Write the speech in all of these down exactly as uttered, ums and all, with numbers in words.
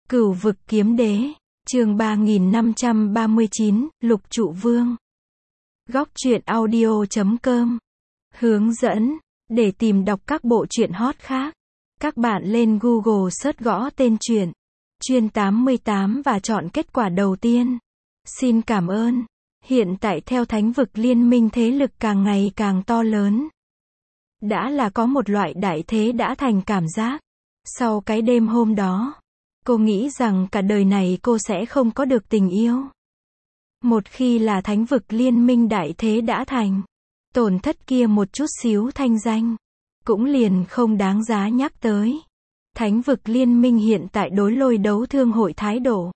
Cửu vực kiếm đế, chương ba nghìn năm trăm ba mươi chín, Lục Trụ Vương. Góc truyện audio chấm com. Hướng dẫn, để tìm đọc các bộ truyện hot khác, các bạn lên Google search gõ tên truyện, Chuyên tám mươi tám và chọn kết quả đầu tiên. Xin cảm ơn. Hiện tại theo Thánh vực liên minh thế lực càng ngày càng to lớn. Đã là có một loại đại thế đã thành cảm giác. Sau cái đêm hôm đó, cô nghĩ rằng cả đời này cô sẽ không có được tình yêu. Một khi là Thánh vực liên minh đại thế đã thành, tổn thất kia một chút xíu thanh danh, cũng liền không đáng giá nhắc tới. Thánh vực liên minh hiện tại đối Lôi Đấu Thương hội thái độ,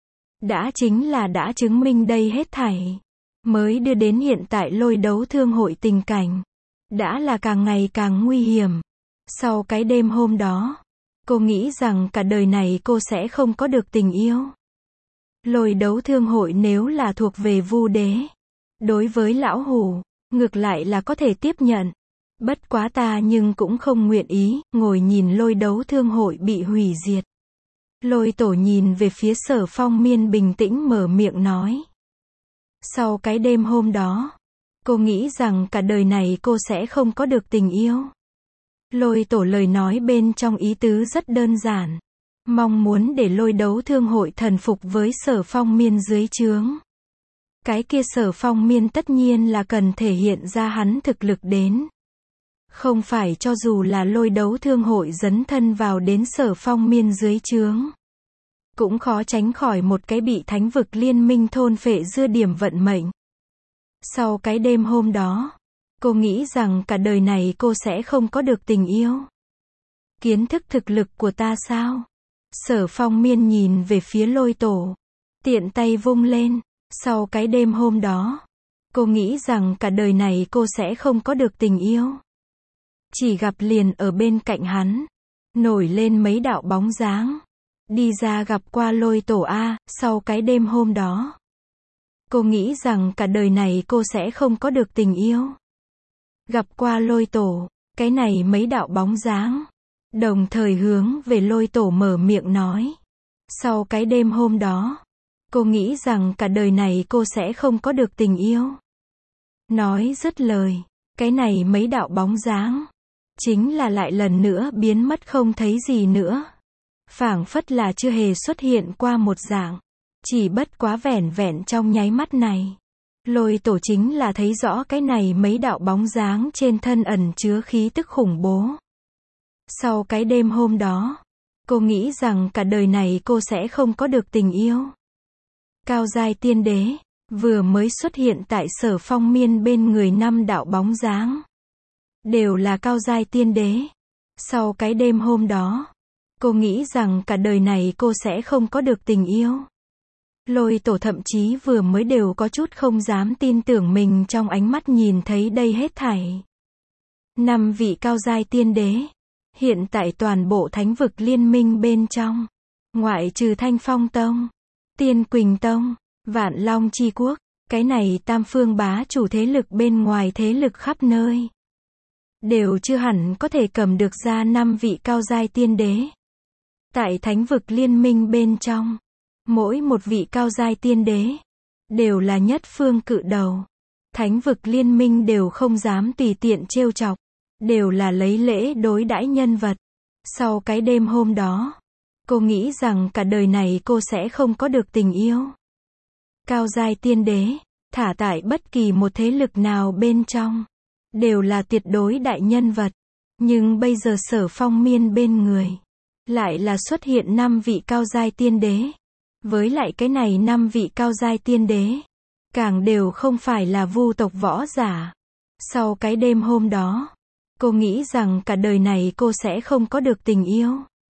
đã chính là đã chứng minh đây hết thảy, mới đưa đến hiện tại Lôi Đấu Thương hội tình cảnh, đã là càng ngày càng nguy hiểm. Sau cái đêm hôm đó, cô nghĩ rằng cả đời này cô sẽ không có được tình yêu. Lôi Đấu Thương hội nếu là thuộc về Vu đế, đối với lão hủ, ngược lại là có thể tiếp nhận. Bất quá ta nhưng cũng không nguyện ý, ngồi nhìn Lôi Đấu Thương hội bị hủy diệt. Lôi tổ nhìn về phía Sở Phong Miên bình tĩnh mở miệng nói. Sau cái đêm hôm đó, cô nghĩ rằng cả đời này cô sẽ không có được tình yêu. Lôi tổ lời nói bên trong ý tứ rất đơn giản. Mong muốn để Lôi Đấu Thương hội thần phục với Sở Phong Miên dưới trướng. Cái kia Sở Phong Miên tất nhiên là cần thể hiện ra hắn thực lực đến. Không phải cho dù là Lôi Đấu Thương hội dấn thân vào đến Sở Phong Miên dưới trướng, cũng khó tránh khỏi một cái bị Thánh vực liên minh thôn phệ dưa điểm vận mệnh. Sau cái đêm hôm đó, cô nghĩ rằng cả đời này cô sẽ không có được tình yêu. Kiến thức thực lực của ta sao? Sở Phong Miên nhìn về phía Lôi tổ, tiện tay vung lên. Sau cái đêm hôm đó, cô nghĩ rằng cả đời này cô sẽ không có được tình yêu. Chỉ gặp liền ở bên cạnh hắn, nổi lên mấy đạo bóng dáng, đi ra gặp qua Lôi tổ a. Sau cái đêm hôm đó, cô nghĩ rằng cả đời này cô sẽ không có được tình yêu. Gặp qua Lôi tổ, cái này mấy đạo bóng dáng, đồng thời hướng về Lôi tổ mở miệng nói. Sau cái đêm hôm đó, cô nghĩ rằng cả đời này cô sẽ không có được tình yêu. Nói dứt lời, cái này mấy đạo bóng dáng, chính là lại lần nữa biến mất không thấy gì nữa. Phảng phất là chưa hề xuất hiện qua một dạng. Chỉ bất quá vẻn vẹn trong nháy mắt này, Lôi tổ chính là thấy rõ cái này mấy đạo bóng dáng trên thân ẩn chứa khí tức khủng bố. Sau cái đêm hôm đó, cô nghĩ rằng cả đời này cô sẽ không có được tình yêu. Cao giai tiên đế, vừa mới xuất hiện tại Sở Phong Miên bên người năm đạo bóng dáng. Đều là cao giai tiên đế. Sau cái đêm hôm đó, cô nghĩ rằng cả đời này cô sẽ không có được tình yêu. Lôi tổ thậm chí vừa mới đều có chút không dám tin tưởng mình trong ánh mắt nhìn thấy đây hết thảy. Năm vị cao giai tiên đế, hiện tại toàn bộ Thánh vực liên minh bên trong, ngoại trừ Thanh Phong Tông, Tiên Quỳnh Tông, Vạn Long Chi Quốc, cái này tam phương bá chủ thế lực bên ngoài thế lực khắp nơi, đều chưa hẳn có thể cầm được ra năm vị cao giai tiên đế. Tại Thánh vực liên minh bên trong, mỗi một vị cao giai tiên đế, đều là nhất phương cự đầu. Thánh vực liên minh đều không dám tùy tiện trêu chọc, đều là lấy lễ đối đãi nhân vật. Sau cái đêm hôm đó, cô nghĩ rằng cả đời này cô sẽ không có được tình yêu. Cao giai tiên đế, thả tại bất kỳ một thế lực nào bên trong, đều là tuyệt đối đại nhân vật. Nhưng bây giờ Sở Phong Miên bên người, lại là xuất hiện năm vị cao giai tiên đế. Với lại cái này năm vị cao giai tiên đế, càng đều không phải là vu tộc võ giả. Sau cái đêm hôm đó, cô nghĩ rằng cả đời này cô sẽ không có được tình yêu.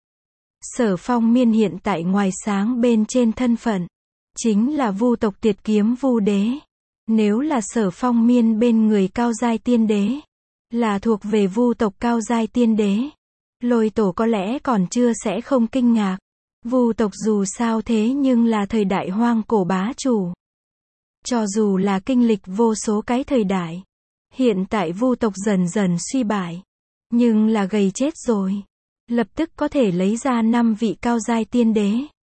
Sở Phong Miên hiện tại ngoài sáng bên trên thân phận, chính là vu tộc Tiệt Kiếm Vu đế. Nếu là Sở Phong Miên bên người cao giai tiên đế, là thuộc về vu tộc cao giai tiên đế, Lôi tổ có lẽ còn chưa sẽ không kinh ngạc. Vu tộc dù sao thế nhưng là thời đại hoang cổ bá chủ. Cho dù là kinh lịch vô số cái thời đại, hiện tại vu tộc dần dần suy bại, nhưng là gầy chết rồi. Lập tức có thể lấy ra năm vị cao giai tiên đế.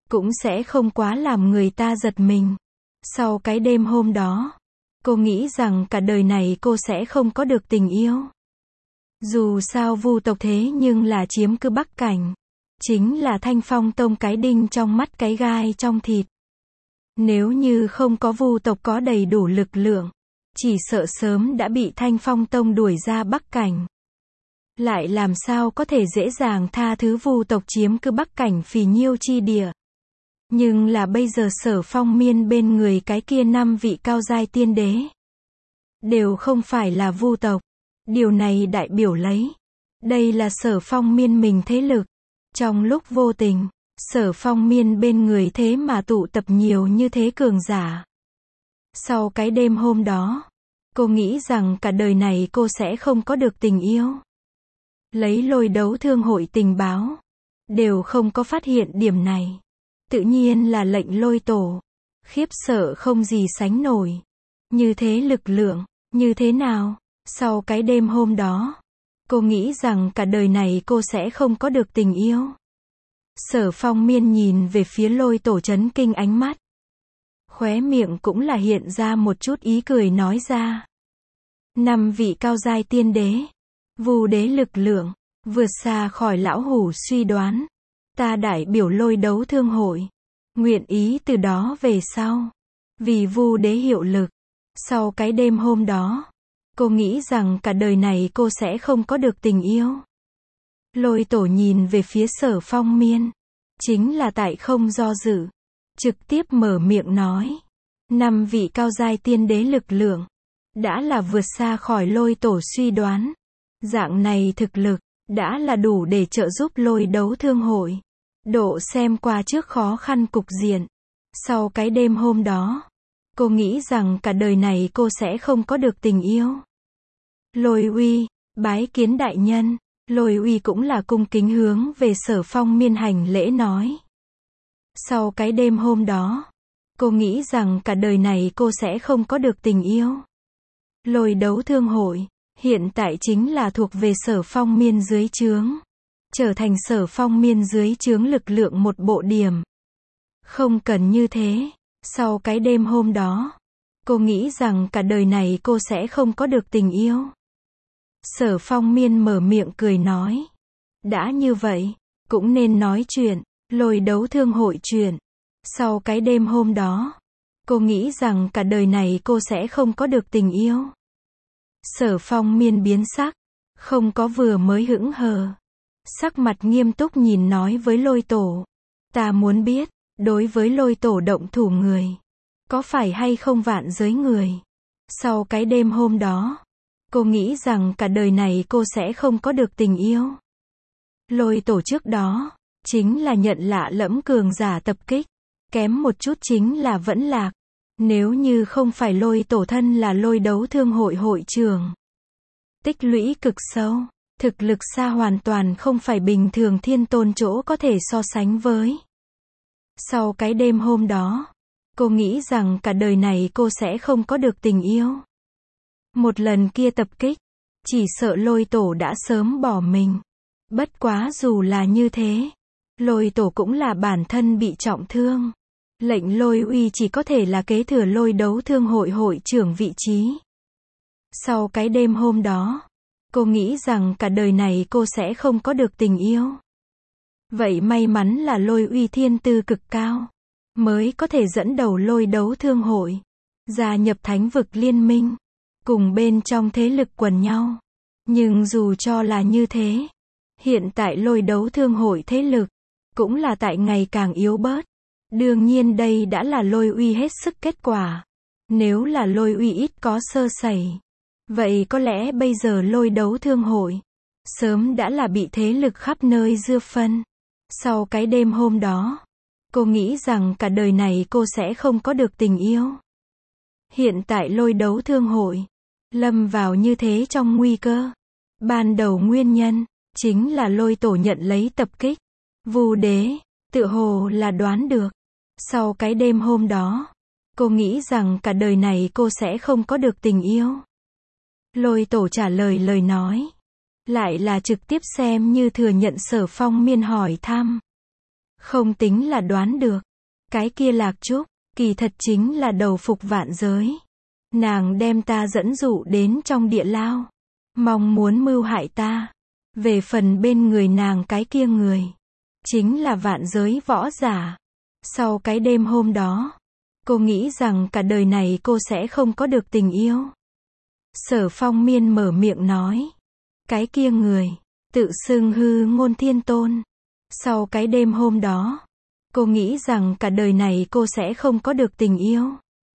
cũng sẽ không quá làm người ta giật mình. Sau cái đêm hôm đó, cô nghĩ rằng cả đời này cô sẽ không có được tình yêu. Dù sao Vu tộc thế nhưng là chiếm cứ Bắc Cảnh. Chính là Thanh Phong Tông cái đinh trong mắt cái gai trong thịt. Nếu như không có Vu tộc có đầy đủ lực lượng, chỉ sợ sớm đã bị Thanh Phong Tông đuổi ra Bắc Cảnh. Lại làm sao có thể dễ dàng tha thứ Vu tộc chiếm cứ Bắc Cảnh phì nhiêu chi địa. Nhưng là bây giờ Sở Phong Miên bên người cái kia năm vị cao giai tiên đế đều không phải là Vu tộc. Điều này đại biểu lấy, đây là Sở Phong Miên mình thế lực. Trong lúc vô tình, Sở Phong Miên bên người thế mà tụ tập nhiều như thế cường giả. Sau cái đêm hôm đó, cô nghĩ rằng cả đời này cô sẽ không có được tình yêu. Lấy Lôi Đấu Thương hội tình báo, đều không có phát hiện điểm này. Tự nhiên là lệnh Lôi Tổ, khiếp sợ không gì sánh nổi. Như thế lực lượng, như thế nào? Sau cái đêm hôm đó, cô nghĩ rằng cả đời này cô sẽ không có được tình yêu. Sở Phong Miên nhìn về phía Lôi Tổ chấn kinh ánh mắt. Khóe miệng cũng là hiện ra một chút ý cười nói ra. Năm vị cao giai tiên đế, Vu đế lực lượng, vượt xa khỏi lão hủ suy đoán. Ta đại biểu Lôi Đấu Thương hội, nguyện ý từ đó về sau, vì Vu đế hiệu lực. Sau cái đêm hôm đó, cô nghĩ rằng cả đời này cô sẽ không có được tình yêu. Lôi Tổ nhìn về phía Sở Phong Miên, chính là tại không do dự, trực tiếp mở miệng nói. Năm vị cao giai tiên đế lực lượng, đã là vượt xa khỏi Lôi Tổ suy đoán. Dạng này thực lực, đã là đủ để trợ giúp Lôi Đấu Thương hội độ xem qua trước khó khăn cục diện. Sau cái đêm hôm đó, cô nghĩ rằng cả đời này cô sẽ không có được tình yêu. Lôi Uy, bái kiến đại nhân. Lôi Uy cũng là cung kính hướng về Sở Phong Miên hành lễ nói. Sau cái đêm hôm đó, cô nghĩ rằng cả đời này cô sẽ không có được tình yêu. Lôi Đấu Thương hội, hiện tại chính là thuộc về Sở Phong Miên dưới trướng. Trở thành Sở Phong Miên dưới trướng lực lượng một bộ điểm. Không cần như thế. Sau cái đêm hôm đó, cô nghĩ rằng cả đời này cô sẽ không có được tình yêu. Sở Phong Miên mở miệng cười nói. Đã như vậy, cũng nên nói chuyện, Lôi Đấu Thương hội chuyện. Sau cái đêm hôm đó, cô nghĩ rằng cả đời này cô sẽ không có được tình yêu. Sở Phong Miên biến sắc, không có vừa mới hững hờ. Sắc mặt nghiêm túc nhìn nói với Lôi Tổ. Ta muốn biết, đối với Lôi Tổ động thủ người, có phải hay không vạn giới người? Sau cái đêm hôm đó, cô nghĩ rằng cả đời này cô sẽ không có được tình yêu. Lôi Tổ trước đó, chính là nhận lạ lẫm cường giả tập kích. Kém một chút chính là vẫn lạc. Nếu như không phải Lôi Tổ thân là Lôi Đấu Thương hội hội trưởng, tích lũy cực sâu, thực lực xa hoàn toàn không phải bình thường thiên tôn chỗ có thể so sánh với. Sau cái đêm hôm đó, cô nghĩ rằng cả đời này cô sẽ không có được tình yêu. Một lần kia tập kích, chỉ sợ Lôi Tổ đã sớm bỏ mình. Bất quá dù là như thế, Lôi Tổ cũng là bản thân bị trọng thương. Lệnh Lôi Uy chỉ có thể là kế thừa Lôi Đấu Thương hội hội trưởng vị trí. Sau cái đêm hôm đó, cô nghĩ rằng cả đời này cô sẽ không có được tình yêu. Vậy may mắn là Lôi Uy thiên tư cực cao, mới có thể dẫn đầu Lôi Đấu Thương hội, gia nhập Thánh vực liên minh, cùng bên trong thế lực quần nhau. Nhưng dù cho là như thế, hiện tại Lôi Đấu Thương hội thế lực, cũng là tại ngày càng yếu bớt. Đương nhiên đây đã là Lôi Uy hết sức kết quả. Nếu là Lôi Uy ít có sơ sẩy, vậy có lẽ bây giờ Lôi Đấu Thương hội sớm đã là bị thế lực khắp nơi dưa phân. Sau cái đêm hôm đó, cô nghĩ rằng cả đời này cô sẽ không có được tình yêu. Hiện tại Lôi Đấu Thương hội lâm vào như thế trong nguy cơ. Ban đầu nguyên nhân chính là Lôi Tổ nhận lấy tập kích. Vu đế tự hồ là đoán được. Sau cái đêm hôm đó, cô nghĩ rằng cả đời này cô sẽ không có được tình yêu. Lôi Tổ trả lời lời nói, lại là trực tiếp xem như thừa nhận Sở Phong Miên hỏi thăm. Không tính là đoán được, Cái kia Lạc Trúc, kỳ thật chính là đầu phục vạn giới. Nàng đem ta dẫn dụ đến trong địa lao, mong muốn mưu hại ta. Về phần bên người nàng cái kia người, chính là vạn giới võ giả. Sau cái đêm hôm đó, cô nghĩ rằng cả đời này cô sẽ không có được tình yêu. Sở Phong Miên mở miệng nói. Cái kia người, tự xưng Hư Ngôn Thiên Tôn. Sau cái đêm hôm đó, cô nghĩ rằng cả đời này cô sẽ không có được tình yêu.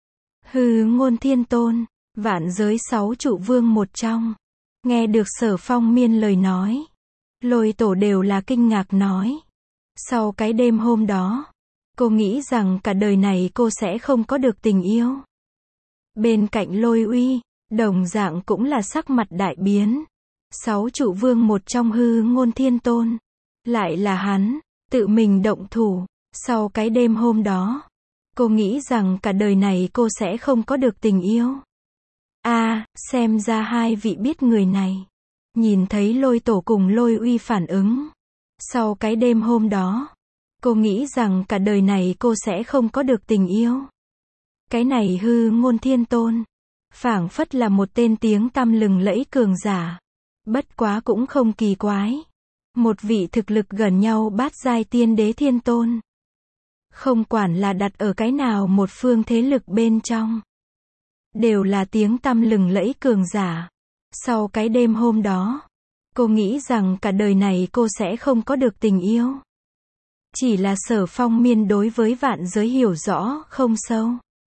Hư Ngôn Thiên Tôn, vạn giới sáu trụ vương một trong. Nghe được Sở Phong Miên lời nói, Lôi Tổ đều là kinh ngạc nói. Sau cái đêm hôm đó, cô nghĩ rằng cả đời này cô sẽ không có được tình yêu. Bên cạnh Lôi Uy, đồng dạng cũng là sắc mặt đại biến. Sáu trụ vương một trong Hư Ngôn Thiên Tôn. Lại là hắn, tự mình động thủ. Sau cái đêm hôm đó, cô nghĩ rằng cả đời này cô sẽ không có được tình yêu. A, à, xem ra hai vị biết người này. Nhìn thấy Lôi Tổ cùng Lôi Uy phản ứng. Sau cái đêm hôm đó, cô nghĩ rằng cả đời này cô sẽ không có được tình yêu. Cái này Hư Ngôn Thiên Tôn, phảng phất là một tên tiếng tăm lừng lẫy cường giả. Bất quá cũng không kỳ quái. Một vị thực lực gần nhau bát giai tiên đế thiên tôn. Không quản là đặt ở cái nào một phương thế lực bên trong, đều là tiếng tăm lừng lẫy cường giả. Sau cái đêm hôm đó, cô nghĩ rằng cả đời này cô sẽ không có được tình yêu. Chỉ là Sở Phong Miên đối với vạn giới hiểu rõ không sâu,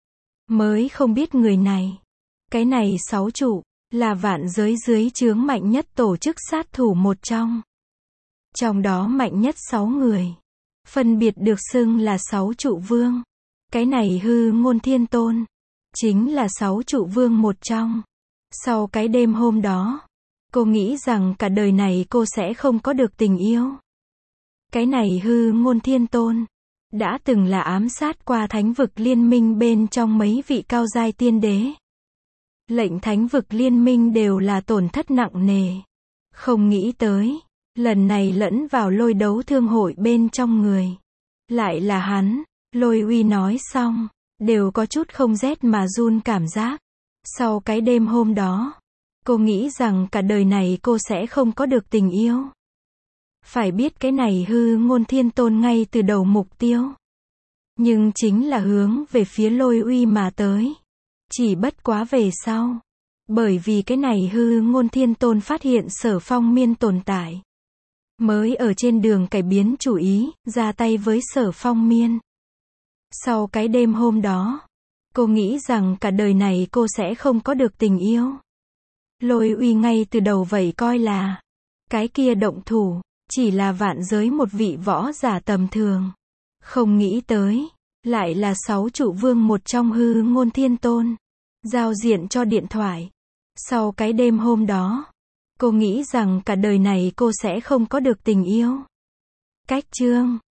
mới không biết người này. Cái này sáu trụ, là vạn giới dưới trướng mạnh nhất tổ chức sát thủ một trong. Trong đó mạnh nhất sáu người, phân biệt được xưng là sáu trụ vương. Cái này Hư Ngôn Thiên Tôn, chính là sáu trụ vương một trong. Sau cái đêm hôm đó, cô nghĩ rằng cả đời này cô sẽ không có được tình yêu. Cái này Hư Ngôn Thiên Tôn, đã từng là ám sát qua thánh vực liên minh bên trong mấy vị cao giai tiên đế. Lệnh thánh vực liên minh đều là tổn thất nặng nề. Không nghĩ tới, lần này lẫn vào lôi đấu thương hội bên trong người. Lại là hắn. Lôi Uy nói xong, đều có chút không rét mà run cảm giác. Sau cái đêm hôm đó, cô nghĩ rằng cả đời này cô sẽ không có được tình yêu. Phải biết cái này Hư Ngôn Thiên Tôn ngay từ đầu mục tiêu, nhưng chính là hướng về phía Lôi Uy mà tới. Chỉ bất quá về sau, bởi vì cái này Hư Ngôn Thiên Tôn phát hiện Sở Phong Miên tồn tại, mới ở trên đường cải biến chủ ý, ra tay với Sở Phong Miên. Sau cái đêm hôm đó, cô nghĩ rằng cả đời này cô sẽ không có được tình yêu. Lôi Uy ngay từ đầu vậy coi là, cái kia động thủ, chỉ là vạn giới một vị võ giả tầm thường. Không nghĩ tới, lại là sáu trụ vương một trong Hư Ngôn Thiên Tôn. Giao diện cho điện thoại. Sau cái đêm hôm đó, cô nghĩ rằng cả đời này cô sẽ không có được tình yêu. Cách chương